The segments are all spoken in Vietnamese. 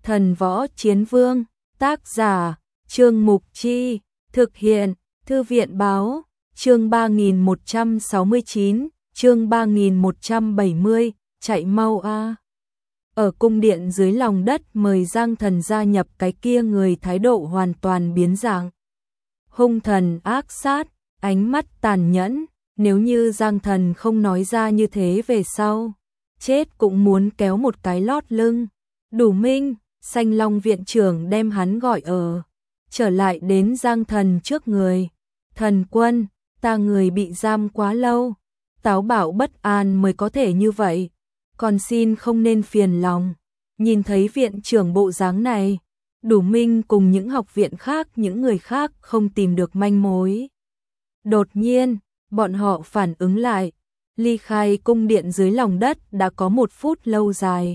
Thần võ chiến vương, tác giả, Trương Mục Chi, thực hiện, Thư viện báo, chương 3169, chương 3170, chạy mau a. Ở cung điện dưới lòng đất mời Giang Thần gia nhập cái kia người thái độ hoàn toàn biến dạng. Hung thần ác sát, ánh mắt tàn nhẫn, nếu như Giang Thần không nói ra như thế về sau, chết cũng muốn kéo một cái lót lưng. Đủ Minh, Xanh Long viện trưởng đem hắn gọi trở lại đến Giang Thần trước người. Thần quân, ta người bị giam quá lâu, táo bạo bất an mới có thể như vậy, còn xin không nên phiền lòng. Nhìn thấy viện trưởng bộ dáng này, Đủ Minh cùng những học viện khác, những người khác không tìm được manh mối. Đột nhiên, bọn họ phản ứng lại, ly khai cung điện dưới lòng đất đã có 1 phút lâu dài.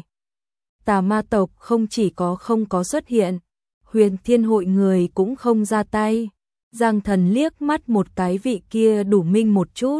Tà ma tộc không chỉ không có xuất hiện, Huyền Thiên hội người cũng không ra tay. Giang Thần liếc mắt một cái vị kia Đủ Minh một chút,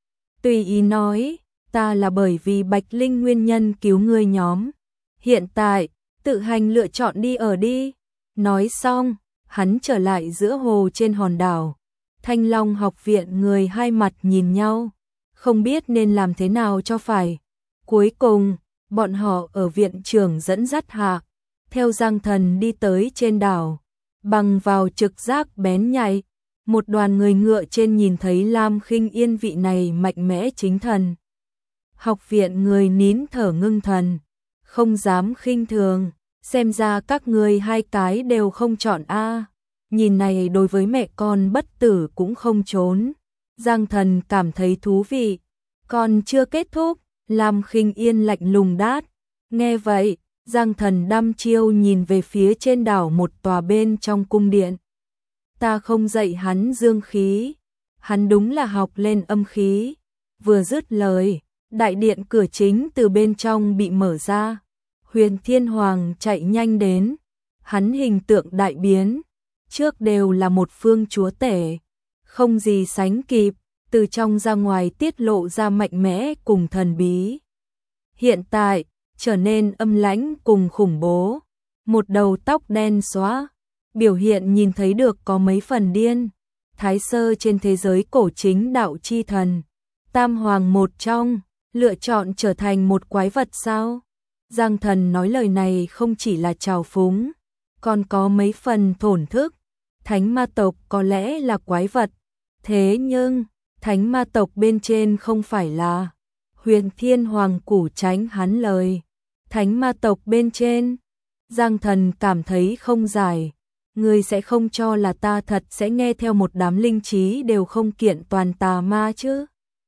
tùy ý nói, ta là bởi vì Bạch Linh nguyên nhân cứu ngươi nhóm, hiện tại, tự hành lựa chọn đi ở đi. Nói xong, hắn trở lại giữa hồ trên hòn đảo. Thanh Long học viện người hai mặt nhìn nhau, không biết nên làm thế nào cho phải. Cuối cùng, bọn họ ở viện trưởng dẫn dắt hạ, theo Giang Thần đi tới trên đảo. Bằng vào trực giác bén nhạy, một đoàn người ngựa trên nhìn thấy Lam Khinh Yên vị này mạnh mẽ chính thần. Học viện người nín thở ngưng thần, không dám khinh thường, xem ra các người hai cái đều không chọn a. Nhìn này đối với mẹ con bất tử cũng không trốn. Giang Thần cảm thấy thú vị. Còn chưa kết thúc, Lam Khinh Yên lạnh lùng đáp. Nghe vậy, Giang Thần đăm chiêu nhìn về phía trên đảo một tòa bên trong cung điện. Ta không dạy hắn dương khí, hắn đúng là học lên âm khí. Vừa dứt lời, đại điện cửa chính từ bên trong bị mở ra. Huyền Thiên Hoàng chạy nhanh đến, hắn hình tượng đại biến, trước đều là một phương chúa tể, không gì sánh kịp, từ trong ra ngoài tiết lộ ra mạnh mẽ cùng thần bí. Hiện tại, trở nên âm lãnh cùng khủng bố, một đầu tóc đen xóa, biểu hiện nhìn thấy được có mấy phần điên. Thái sơ trên thế giới cổ chính đạo chi thần, tam hoàng một trong, lựa chọn trở thành một quái vật sao? Giang Thần nói lời này không chỉ là trào phúng, còn có mấy phần thổn thức. Thánh ma tộc có lẽ là quái vật, thế nhưng thánh ma tộc bên trên không phải là. Huyền Thiên Hoàng củ tránh hắn lời. Thánh ma tộc bên trên, Giang Thần cảm thấy không giải. Ngươi sẽ không cho là ta thật sẽ nghe theo một đám linh trí đều không kiện toàn tà ma chứ?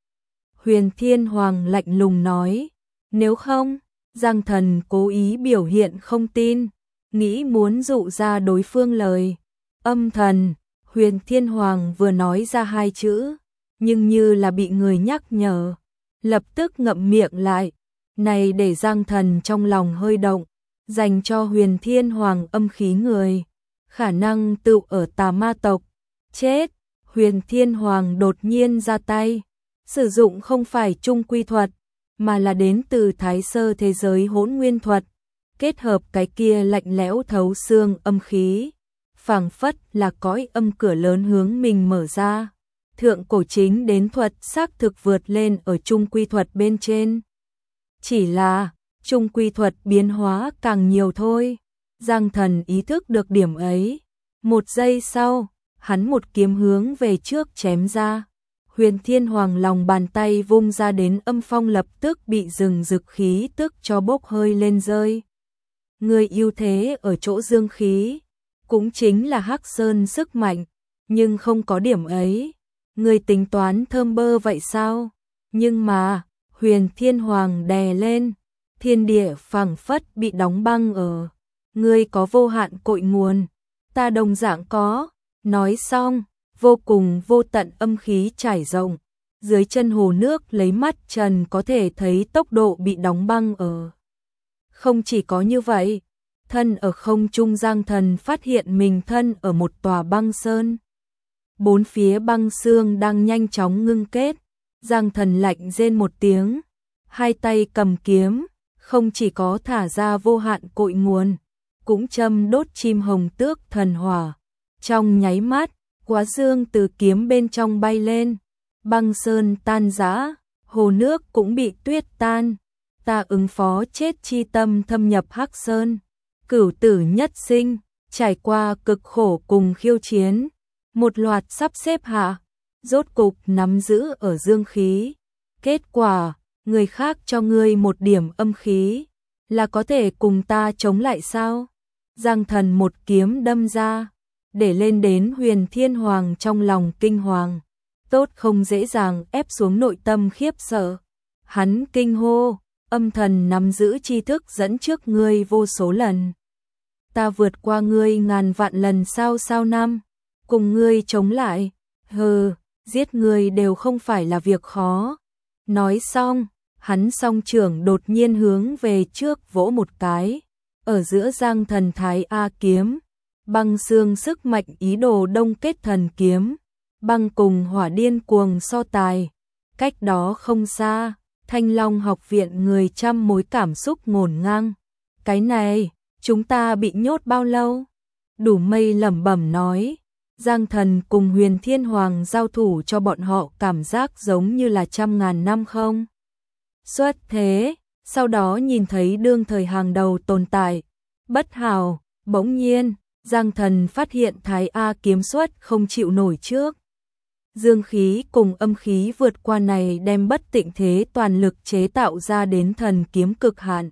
Huyền Thiên Hoàng lạnh lùng nói. Nếu không, Giang Thần cố ý biểu hiện không tin, nghĩ muốn dụ ra đối phương lời. Âm thần, Huyền Thiên Hoàng vừa nói ra 2 chữ, nhưng như là bị người nhắc nhở, lập tức ngậm miệng lại. Này để Giang Thần trong lòng hơi động, dành cho Huyền Thiên Hoàng âm khí người, khả năng tự ở tà ma tộc. Chết, Huyền Thiên Hoàng đột nhiên ra tay, sử dụng không phải trung quy thuật, mà là đến từ thái sơ thế giới hỗn nguyên thuật, kết hợp cái kia lạnh lẽo thấu xương âm khí, phảng phất là cõi âm cửa lớn hướng mình mở ra. Thượng cổ chính đến thuật xác thực vượt lên ở trung quy thuật bên trên. Chỉ là, trung quy thuật biến hóa càng nhiều thôi. Giang Thần ý thức được điểm ấy. 1 giây sau, hắn một kiếm hướng về trước chém ra. Huyền Thiên Hoàng lòng bàn tay vung ra đến âm phong lập tức bị rừng rực khí tức cho bốc hơi lên rơi. Người ưu thế ở chỗ dương khí, cũng chính là Hắc Sơn sức mạnh, nhưng không có điểm ấy. Người tính toán thơm bơ vậy sao? Nhưng mà, Huyền Thiên Hoàng đè lên, thiên địa phảng phất bị đóng băng ở. Ngươi có vô hạn cội nguồn, ta đồng dạng có. Nói xong, vô cùng vô tận âm khí trải rộng. Dưới chân hồ nước lấy mắt trần có thể thấy tốc độ bị đóng băng ở. Không chỉ có như vậy, thân ở không trung Giang Thần phát hiện mình thân ở một tòa băng sơn. 4 phía băng xương đang nhanh chóng ngưng kết. Giang Thần lạnh rên một tiếng, 2 tay cầm kiếm, không chỉ có thả ra vô hạn cội nguồn, cũng châm đốt chim hồng tước thần hỏa. Trong nháy mắt, quá dương từ kiếm bên trong bay lên, băng sơn tan rã, hồ nước cũng bị tuyết tan. Ta ứng phó chết chi tâm thâm nhập Hắc Sơn, cửu tử nhất sinh, trải qua cực khổ cùng khiêu chiến, một loạt sắp xếp hạ, rốt cục nắm giữ ở dương khí. Kết quả, người khác cho ngươi một điểm âm khí, là có thể cùng ta chống lại sao? Giang Thần một kiếm đâm ra, để lên đến Huyền Thiên Hoàng trong lòng kinh hoàng, tốt không dễ dàng ép xuống nội tâm khiếp sợ. Hắn kinh hô, âm thần nắm giữ tri thức dẫn trước ngươi vô số lần. Ta vượt qua ngươi ngàn vạn lần sao năm, cùng ngươi chống lại, hừ, giết ngươi đều không phải là việc khó. Nói xong, hắn song trưởng đột nhiên hướng về trước vỗ một cái, ở giữa Giang Thần Thái A kiếm, băng xương sức mạnh ý đồ đông kết thần kiếm, băng cùng hỏa điên cuồng so tài. Cách đó không xa, Thanh Long học viện người trăm mối cảm xúc ngổn ngang. Cái này, chúng ta bị nhốt bao lâu? Đủ Mây lẩm bẩm nói, Giang Thần cùng Huyền Thiên Hoàng giao thủ cho bọn họ cảm giác giống như là 100.000 năm không? Xuất thế, sau đó nhìn thấy đương thời hàng đầu tồn tại, bất hảo, bỗng nhiên, Giang Thần phát hiện Thái A kiếm xuất không chịu nổi trước. Dương khí cùng âm khí vượt qua này đem bất tịnh thế toàn lực chế tạo ra đến thần kiếm cực hạn.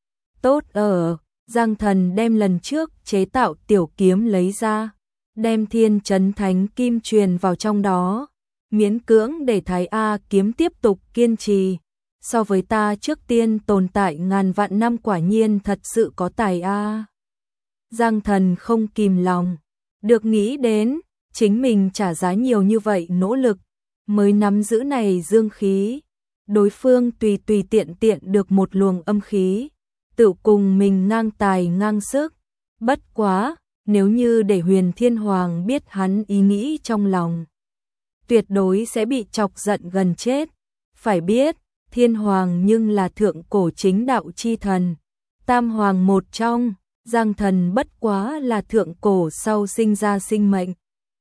Tốt ở, Giang Thần đem lần trước chế tạo tiểu kiếm lấy ra, đem Thiên Chấn Thánh Kim truyền vào trong đó, miễn cưỡng để Thái A kiếm tiếp tục kiên trì. So với ta trước tiên tồn tại ngàn vạn năm quả nhiên thật sự có tài a. Giang Thần không kìm lòng, được nghĩ đến, chính mình trả giá nhiều như vậy nỗ lực, mới nắm giữ này dương khí. Đối phương tùy tiện được một luồng âm khí, tự cùng mình ngang tài ngang sức. Bất quá, nếu như để Huyền Thiên Hoàng biết hắn ý nghĩ trong lòng, tuyệt đối sẽ bị chọc giận gần chết. Phải biết, Thiên Hoàng nhưng là thượng cổ chính đạo chi thần, tam hoàng một trong, Giang Thần bất quá là thượng cổ sau sinh ra sinh mệnh,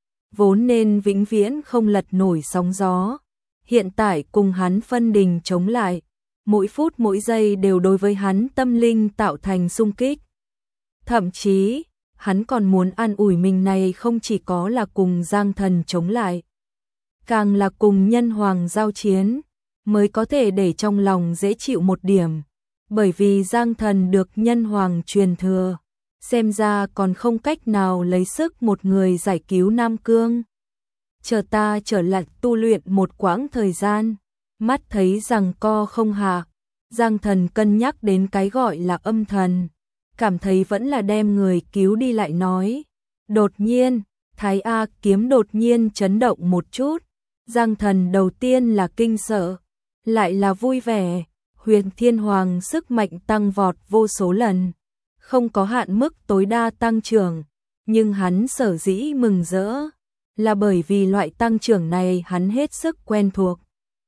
vốn nên vĩnh viễn không lật nổi sóng gió. Hiện tại cùng hắn phân đình chống lại, mỗi phút mỗi giây đều đối với hắn tâm linh tạo thành xung kích. Thậm chí, hắn còn muốn an ủi mình này không chỉ có là cùng Giang Thần chống lại, càng là cùng Nhân Hoàng giao chiến, mới có thể để trong lòng dễ chịu một điểm. Bởi vì Giang Thần được Nhân Hoàng truyền thừa, xem ra còn không cách nào lấy sức một người giải cứu Nam Cương. Chờ ta trở lại tu luyện một quãng thời gian, mắt thấy rằng co không hạ, Giang Thần cân nhắc đến cái gọi là âm thần, cảm thấy vẫn là đem người cứu đi lại nói. Đột nhiên, Thái A kiếm đột nhiên chấn động một chút, Giang Thần đầu tiên là kinh sợ, lại là vui vẻ. Huyền Thiên Hoàng sức mạnh tăng vọt vô số lần, không có hạn mức tối đa tăng trưởng, nhưng hắn sở dĩ mừng rỡ, là bởi vì loại tăng trưởng này hắn hết sức quen thuộc.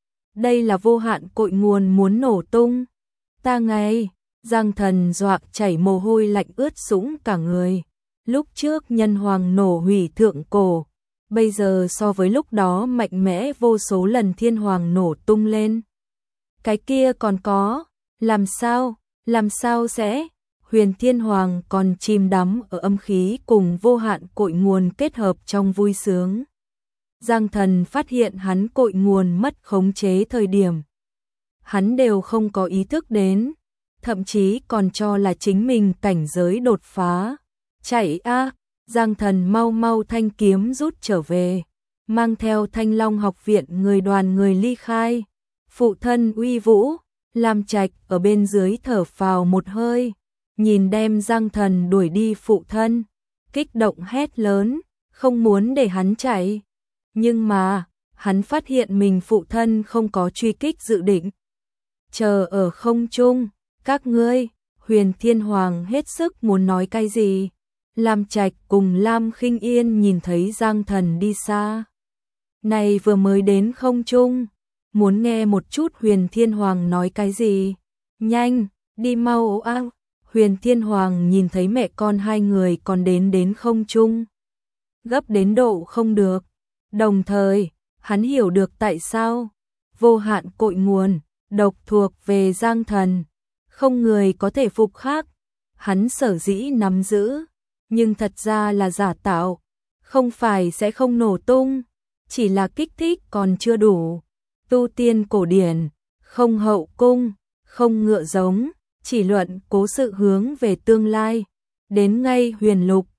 Đây là vô hạn cội nguồn muốn nổ tung. Ta ngay, Giang Thần dọa chảy mồ hôi lạnh ướt sũng cả người. Lúc trước Nhân Hoàng nổ hủy thượng cổ, bây giờ so với lúc đó mạnh mẽ vô số lần Thiên Hoàng nổ tung lên. Cái kia còn có, làm sao sẽ? Huyền Thiên Hoàng còn chìm đắm ở âm khí cùng vô hạn cội nguồn kết hợp trong vui sướng. Giang Thần phát hiện hắn cội nguồn mất khống chế thời điểm, hắn đều không có ý thức đến, thậm chí còn cho là chính mình cảnh giới đột phá. Chạy a, Giang Thần mau thanh kiếm rút trở về, mang theo Thanh Long học viện đoàn người ly khai. Phụ thân uy vũ, Lam Trạch ở bên dưới thở phào một hơi, nhìn đem Giang Thần đuổi đi phụ thân, kích động hét lớn, không muốn để hắn chạy. Nhưng mà, hắn phát hiện mình phụ thân không có truy kích dự định. Chờ ở không trung, các ngươi, Huyền Thiên Hoàng hết sức muốn nói cái gì. Lam Trạch cùng Lam Khinh Yên nhìn thấy Giang Thần đi xa. Này vừa mới đến không trung, muốn nghe một chút Huyền Thiên Hoàng nói cái gì. Nhanh, đi mau a. Huyền Thiên Hoàng nhìn thấy mẹ con hai người còn đến không trung, gấp đến độ không được. Đồng thời, hắn hiểu được tại sao vô hạn cội nguồn, độc thuộc về Giang Thần, không người có thể phục khắc. Hắn sở dĩ nắm giữ, nhưng thật ra là giả tạo, không phải sẽ không nổ tung, chỉ là kích thích còn chưa đủ. Tu tiên cổ điển, không hậu cung, không ngựa giống, chỉ luận cố sự hướng về tương lai. Đến ngay huyền lục,